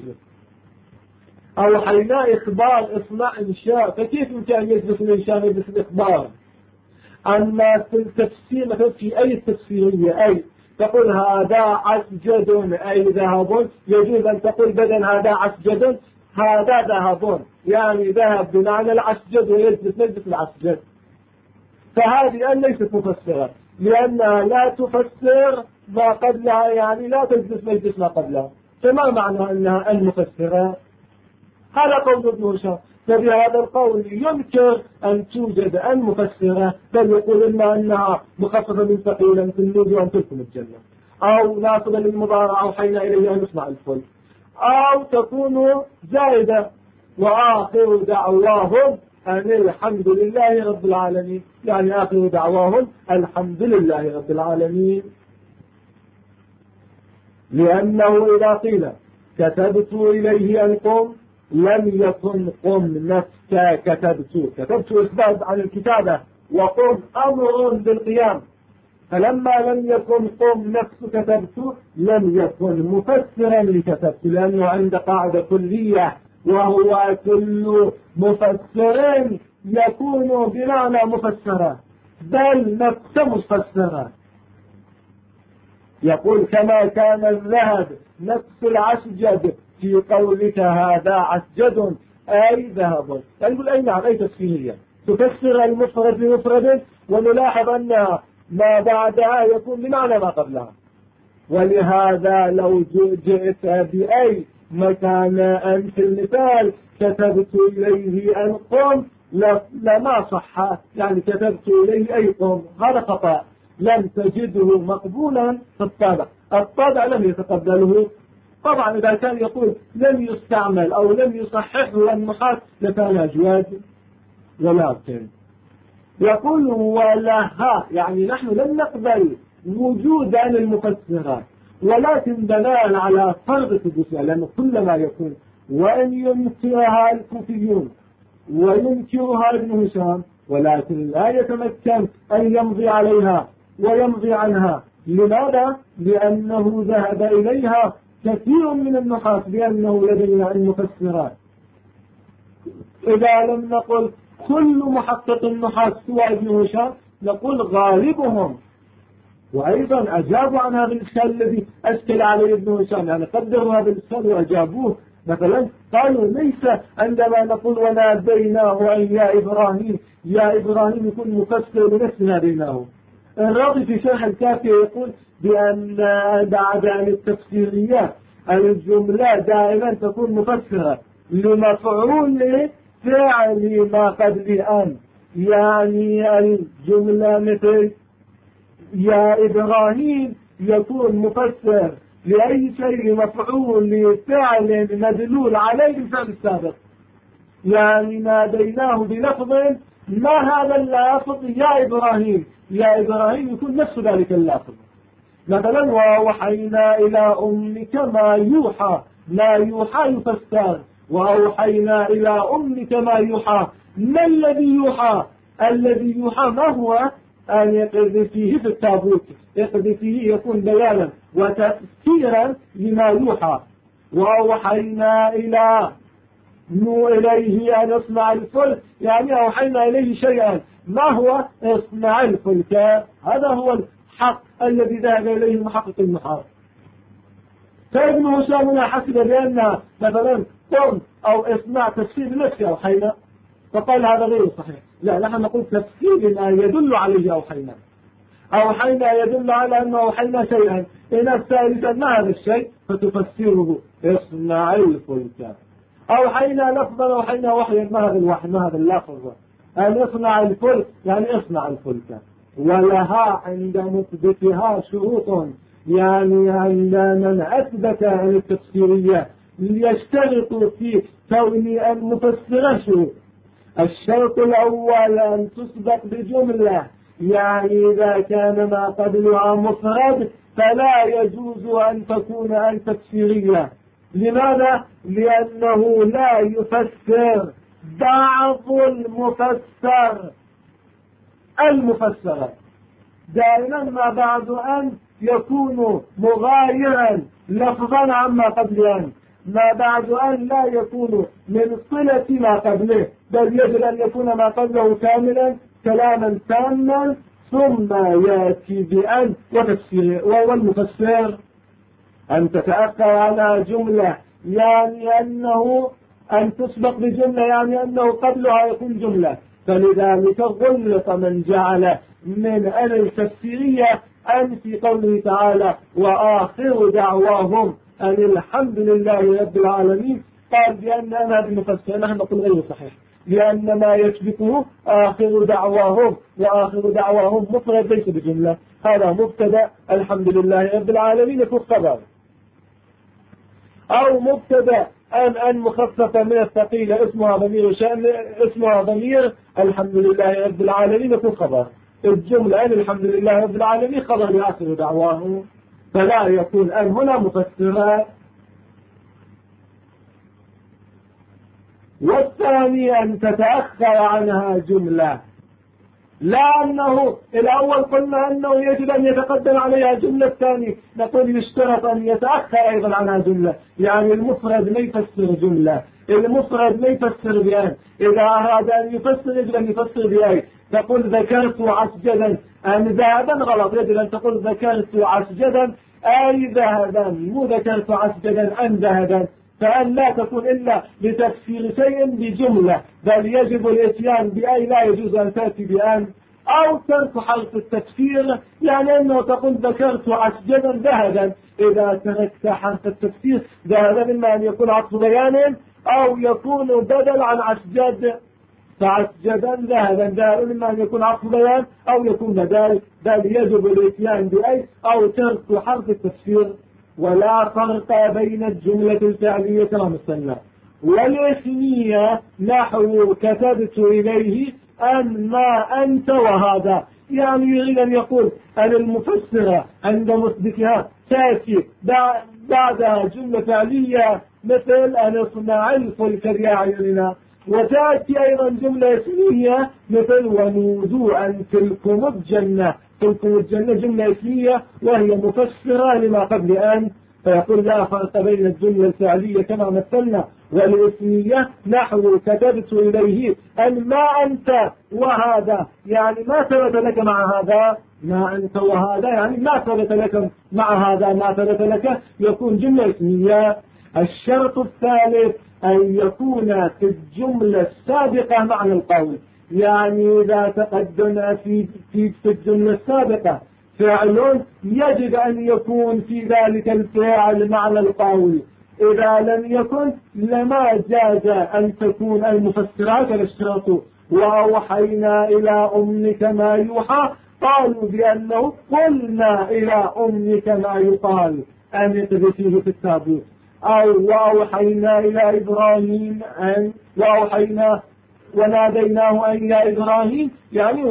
أوحينا إخبار، اصنع إنشاء، فكيف يمكن أن يجلس الإنشاء مجلس الإخبار؟ أما في التفسير مثلا في أي التفسيرية أي تقول هذا عسجد أي ذهب، يجوز أن تقول بدل هذا عسجد هذا ذهب، يعني ذهب بمعنى العسجد ويجلس مجلس العسجد. فهذه أن ليست مفسرة، لأنها لا تفسر ما قبلها، يعني لا تجلس مجلس ما قبلها. فما معنى أنها المفسرة؟ هذا قول ابن هشام. فبهذا القول ينكر أن توجد أن مفسرة، بل يقول إما أنها مخففة من ثقيلا في النود وأن تلكم الجنة، أو ناصبة للمضارع أوحينا إليه أن يصنع الفلك، أو تكون زائدة. وآخر دعواهم أن الحمد لله رب العالمين، يعني آخر دعواهم الحمد لله رب العالمين. لأنه إذا قيل كتبت إليه أن قم لم يكن قم نفسك كتبت إثبات عن الكتابة، وقم أمر بالقيام، فلما لم يكن قم نفس كتبت لم يكن مفسرا لكتبت، لأنه عند قاعدة كلية، وهو كل مفسر يكون بمعنى مفسرة بل نفس مفسرة. يقول كما كان الذهب نفس العسجد في قولك هذا عسجد أي ذهب، يقول أي نعم أي تفسيرية تفسر المفرد بمفرد، ونلاحظ أن ما بعدها يكون بمعنى ما قبلها. ولهذا لو جئت بأي مكان أن في المثال كتبت إليه أن قم لما صح، يعني كتبت إليه أي قم، هذا خطأ، لم تجده مقبولا في الطابع، الطابع لم يتقبله. طبعا إذا كان يقول لم يستعمل أو لم يصححه النحاة لكان أجواد. ولكن يقول ولها، يعني نحن لم نقبل وجود عن المفسرات، ولكن بناء على فرض ثبوتها، لأنه كلما يكون وأن ينكرها الكوفيون وينكرها ابن هشام، ولكن لا يتمكن أن يمضي عليها ويمضي عنها. لماذا؟ لأنه ذهب إليها كثير من النحاة بأنه لدينا المفسرات. إذا لم نقل كل محقق النحاة سوى ابن هشام نقول غالبهم. وأيضا أجابوا عن هذا الإشكال الذي أشكل عليه ابن هشام، يعني قدروا هذا الإشكال وأجابوه. مثلا قالوا ليس عندما نقول وناديناه أن يا إبراهيم، يا إبراهيم يكون مفسر لنفس ناديناه. الراضي في شرح الكافي يقول بأن بعد عن التفسيريات الجملة دائما تكون مفسرة لمفعول فعل ما قبل أن، يعني الجملة مثل يا إبراهيم يكون مفسر لأي شيء مفعول لفعل مدلول عليه الفعل السابق، يعني ناديناه بلفظ ما هذا اللفظ يا إبراهيم، يا إبراهيم يكون نفس ذلك اللفظ. مثلا وأوحينا إلى أمك ما يوحى، ما يوحى يفسر، وأوحينا إلى أمك ما يوحى. ما الذي يوحى؟ الذي يوحى ما هو؟ أن يقذفيه في التابوت، يقذفيه يكون بيانا وتفسيرا لما يوحى. وأوحينا إليه أن يصنع الفلك، يعني أوحينا إليه شيئا، ما هو؟ اصنع الفلك. هذا هو الحق الذي ذهب إليه المحقق النحاة. فابن هشام حسب بأن مثلا قم أو اصنع تفسير نفسي أوحينا، فقال هذا غير صحيح. لا، نحن نقول تفسير ما يدل عليه أوحينا. أوحينا يدل على أنه أوحينا شيئا، إن الثالثا ما هذا الشيء فتفسره اصنع الفلك. أوحينا لفظا، أوحينا وحيا، ما هذا الوحي، ما هذا اللفظ، أن يصنع الفلك يعني اصنع الفلك. ولها عند مثبتها شروط، يعني عند من أثبت عن التفسيرية يشترط في كون المفسر شروط. الشرط الأول أن تسبق بجملة، يعني إذا كان ما قبلها مفرد فلا يجوز أن تكون أن تفسيرية. لماذا؟ لأنه لا يفسر بعض المفسر دائما ما بعد أن يكون مغايرا لفظا عما قبل أن، ما بعد أن لا يكون من صلة ما قبله، بل يجب أن يكون ما قبله كاملا كلاما تاما، ثم يأتي بأن وتفسير. والمفسر أن تتأخر على جملة، يعني أنه أن تسبق بجملة، يعني أنه قبلها يكون جملة. فلذلك غلط من جعل من أن التفسيرية أن في قوله تعالى وآخر دعواهم أن الحمد لله رب العالمين، قال بأن هذا المفسر، نحن نقول غير صحيح، لأن ما يشبكه آخر دعواهم، وآخر دعواهم مفرد ليس بجملة. هذا مبتدا الحمد لله رب العالمين في الخبر، أو مبتدا أن مخففة من الثقيل اسمها ضمير شأن، اسمها ضمير الحمد لله رب العالمين في الخبر. الجملة أن الحمد لله رب العالمين خبر لآخر دعواهم، فلا يكون أن هنا مفسرة. والثاني أن تتأخر عنها جملة، لا أنه الأول قلنا أنه يجب أن يتقدم عليها جملة، الثاني نقول يشترط أن يتأخر أيضا عنها جملة. يعني المفرد ما يفسر جملة، المفرد ما يفسر بأن، إذا أراد أن يفسر يجب أن يفسر بأي. تقول ذكرت عسجدا أم ذهبا، غلط، يجب أن تقول ذكرت عسجدا أي ذهبا، مو ذكرت عسجدا أم ذهبا. فأن لا تكون إلا لتفسير شيء بجملة، بل يجب الاتيان بأي، لا يجوز أن تأتي بأن. أو ترك حرف التفسير، يعني أنه تقول ذكرت عسجدا ذهبا، إذا تركت حرف التفسير ذهبا إما أن يكون عطف بيان أو يكون بدل عن عسجد، فعسجدا ذهبا إما أن يكون عطف بيان أو يكون بدل، بل يجب الاتيان بأي أو ترك حرف التفسير. ولا فرق بين الجملة الفعلية كما مثلنا والاسمية، نحو كتبت إليه أن ما أنت وهذا. يعني يريد أن يقول أن المفسرة عند مثبتها تأتي بعدها جملة فعلية مثل أن اصنع الفلك بأعيننا، وتأتي أيضا جملة اسمية مثل ونودوا أن تلكم الجنة. تلكم الجنة جملة اسمية وهي مفسرة لما قبل أن، فيقول لا فرق بين الجملة الفعلية كما مثلنا والاسمية، نحو كتبت إليه أن ما أنت وهذا، يعني ما ثبت لك مع هذا، ما أنت وهذا يعني ما ثبت لك مع هذا، ما ثبت لك، يكون جملة اسمية. الشرط الثالث أن يكون في الجملة السابقة معنى القول، يعني إذا تقدم في الجملة السابقة فعل يجب أن يكون في ذلك الفعل معنى القول، إذا لم يكن لما جاز أن تكون المفسرات الاشتراط. وأوحينا إلى أمك ما يوحى، قالوا بأنه قلنا إلى أمك ما يقال أن اقذفيه في التابوت. أو وأوحينا إلى إبراهيم أن، وأوحينا وناديناه أن يا إبراهيم، يعني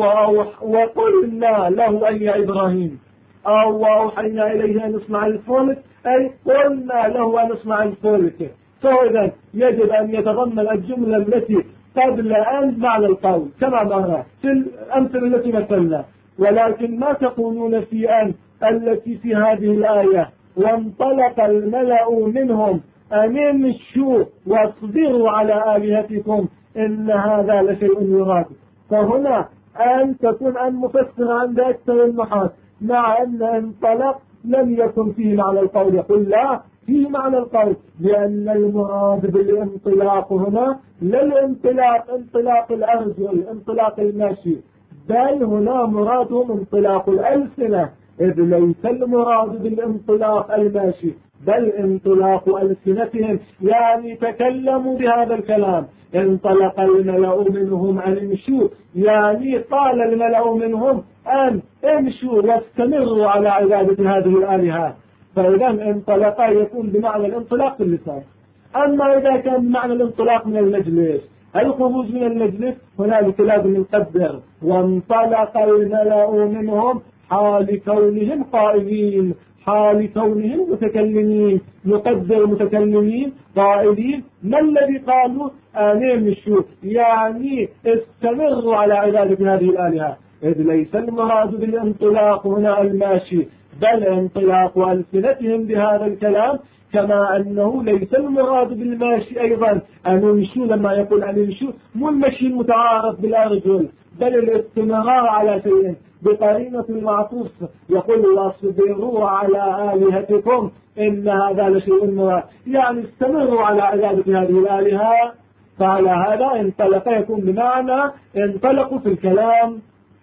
وقلنا له أن يا إبراهيم. أو وأوحينا إليه أن نصنع الفلك، أي قلنا له أن نصنع الفلك. فإذا يجب أن يتضمن الجملة التي قبل أن معنى القول كما مر في الأمثلة التي مثلنا. ولكن ما تقولون في أن التي في هذه الآية وانطلق الملأ منهم أن امشوا واصبروا على آلهتكم إن هذا لشيء يراد. فهنا أن تكون أن مفسر عند أكثر النحاة، مع أن انطلق لم يكن فيه معنى القول، يقول لا فيه معنى القول، لأن المراد بالانطلاق هنا لا الانطلاق انطلاق الأرجل انطلاق الماشي، بل هنا مرادهم انطلاق الألسنة، إذ ليس المراد بالانطلاق الماشي بل انطلاق ألسنتهم، يعني تكلموا بهذا الكلام. انطلق الملأ منهم أن امشوا، يعني قال الملأ منهم أن امشوا واستمروا على عبادة هذه الآلهة. فإذا انطلق يكون بمعنى الانطلاق في اللسان. أما إذا كان معنى الانطلاق من المجلس، الخروج من المجلس، هنالك لازم نقدر وانطلق الملأ منهم حال كونهم قائلين، حال كونهم متكلمين، نقدر متكلمين قائلين. ما الذي قالوا؟ أن امشوا، يعني استمروا على عبادة هذه الآلهة، إذ ليس المراد بالانطلاق هنا الماشي بل انطلاق ألسنتهم بهذا الكلام، كما أنه ليس المراد بالماشي أيضا أن يمشوا. لما يقول أن يمشوا مو المشي المتعارف بالأرجل بل الاستمرار على شيء بقرينة المعطوف، يقول واصبروا على آلهتكم إن هذا لشيء مراد، يعني استمروا على عبادة هذه الآلهة. فعلى هذا انطلق يكون بمعنى انطلقوا في الكلام.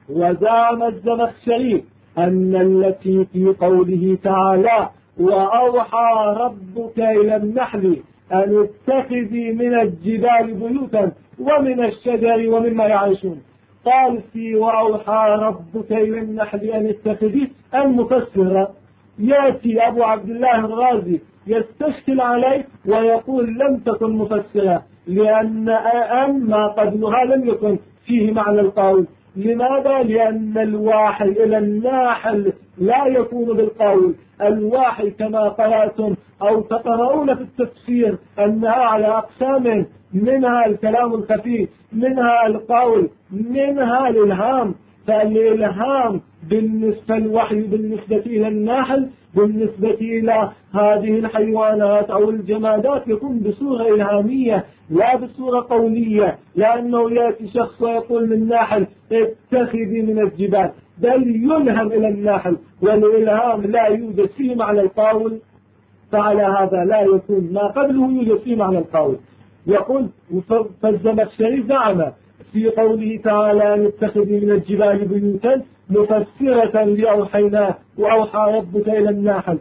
وزعم الزمخشري أن التي في قوله تعالى وأوحى ربك إلى النحل أن اتخذي من الجبال بيوتا ومن الشجر ومما يعيشون. قال في وأوحى ربك إلى النحل أن اتخذي المفسرة. يأتي أبو عبد الله الرازي يستشكل عليه ويقول لم تكن مفسرة، لأن ما قبلها لم يكن فيه معنى القول. لماذا؟ لأن الواحي إلى الناحل لا يكون بالقول. الواحي كما قرأتم أو تقرؤون في التفسير أنها على أقسام، منها الكلام الخفي، منها القول، منها الإلهام. فالإلهام بالنسبة الوحي بالنسبة إلى الناحل، بالنسبة إلى هذه الحيوانات أو الجمادات يكون بصورة إلهامية لا بصورة قولية، لأنه يأتي شخص ويقول للناحل اتخذي من الجبال، بل يلهم إلى الناحل، والإلهام لا يوجد فيه معنى القول. فعلى هذا لا يكون ما قبله يوجد فيه معنى القول. يقول فالزمخشري زعم في قوله تعالى أن اتخذي من الجبال بيوتا مفسرة لأوحيناه وأوحى ربك إلى الناحل،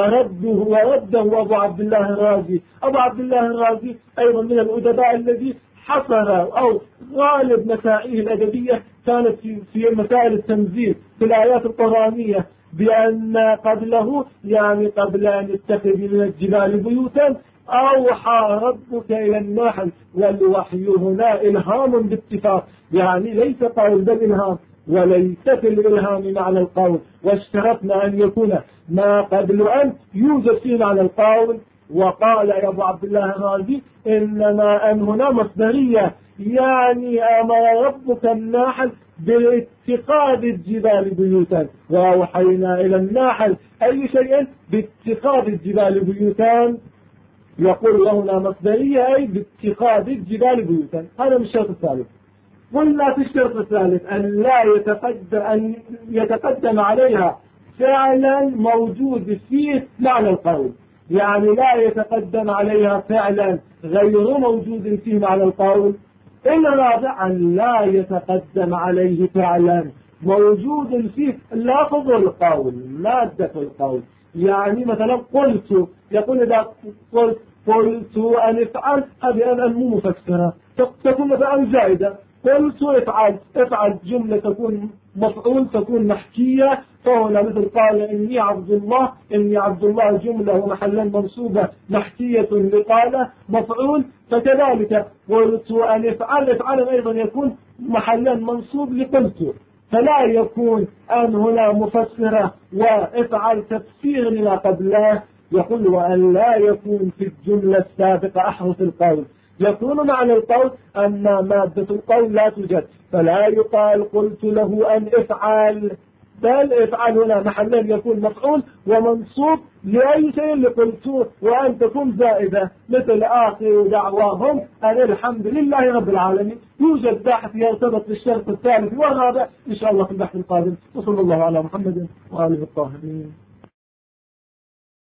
ورده أبو عبد الله الرازي. أبو عبد الله الرازي أيضا من الأدباء الذي حصر أو غالب مسائله الأدبية كانت في مسائل التنزيل في الآيات القرآنية، بأن قبله يعني قبل أن اتخذي من الجبال بيوتا أوحى ربك إلى النحل. والوحي هنا إلهام باتفاق، يعني ليس قول بل إلهام، وليس في الإلهام معنى القول. واشترطنا أن يكون ما قبل أن يوجد فيه معنى القول. وقال يا أبو عبد الله الرازي إنما أن هنا مصدرية، يعني أمر ربك الناحل باتخاذ الجبال بيوتا وأوحينا إلى الناحل أي شيء باتخاذ الجبال بيوتا. يقول هنا مصدرية أي باتخاذ الجبال بيوتا. هذا من الشرط الثالث. قلنا في الشرط الثالث أن يتقدم عليها فعلا موجود فيه معنى القول، يعني لا يتقدم عليها فعلا غير موجود فيه معنى القول. الرابع أن لا يتقدم عليه فعلا موجود فيه لفظ القول، مادة القول. يعني مثلا قلت، يقول إذا قلت أن افعل، هذه أن مو مفسرة، تكون مثلا زائدة. قلت افعل جملة تكون مفعول، تكون محكية. فهنا مثل قال إني عبد الله جملة ومحلا منصوبة محكية لقال مفعول. فكذلك قلت أن افعل أيضا يكون محلا منصوب لقلت، فلا يكون أن هنا مفسرة وافعل تفسير لما قبله. يقول وأن لا يكون في الجملة السابقة أحرف القول، يكون معنى القول أما مادة القول لا توجد، فلا يقال قلت له أن افعل، بل افعل هنا محلا يكون مفعول ومنصوب لأي شيء اللي قلته، وأن تكون زائدة مثل آخر دعواهم أن الحمد لله رب العالمين. يوجد باحث يرتبط بالشرط الثالث والرابع إن شاء الله في البحث القادم. وصلى الله على محمد وآله الطاهرين.